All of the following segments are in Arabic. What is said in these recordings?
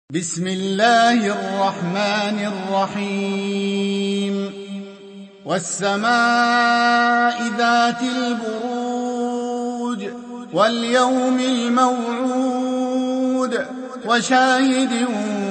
بسم الله الرحمن الرحيم والسماء ذات البروج واليوم الموعود وشاهد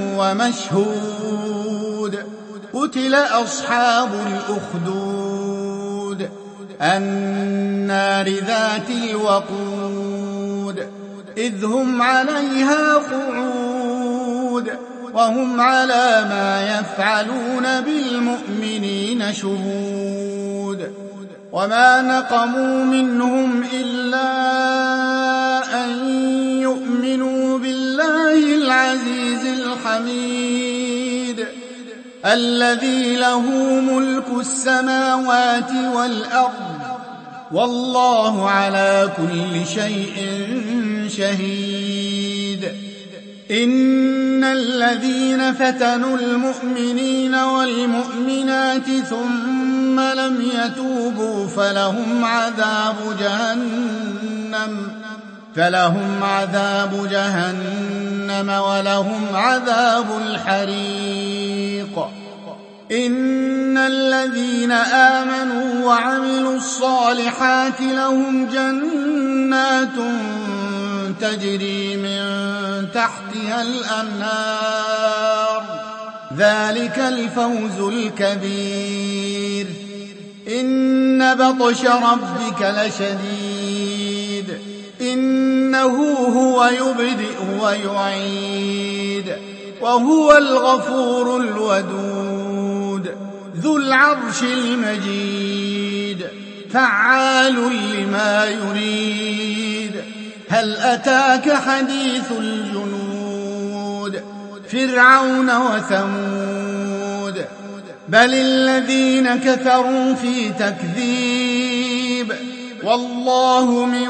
ومشهود قتل أصحاب الأخدود النار ذات الوقود إذ هم عليها قعود وهم على ما يفعلون بالمؤمنين شهود وما نقموا منهم إلا أن يؤمنوا بالله العزيز الحميد الذي له ملك السماوات والأرض والله على كل شيء شهيد إن الذين فتنوا المؤمنين والمؤمنات ثم لم يتوبوا فلهم عذاب جهنم ولهم عذاب الحريق إن الذين آمنوا وعملوا الصالحات لهم جنات تجري من تحتها الأنهار ذلك الفوز الكبير إن بطش ربك لشديد إنه هو يبدئ ويعيد وهو الغفور الودود ذو العرش المجيد فعال لما يريد هل أتاك حديث الجنود فرعون وثمود بل الذين كفروا في تكذيب والله من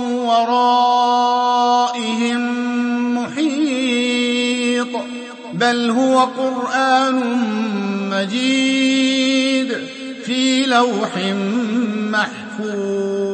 ورائهم محيط بل هو قرآن مجيد في لوح محفوظ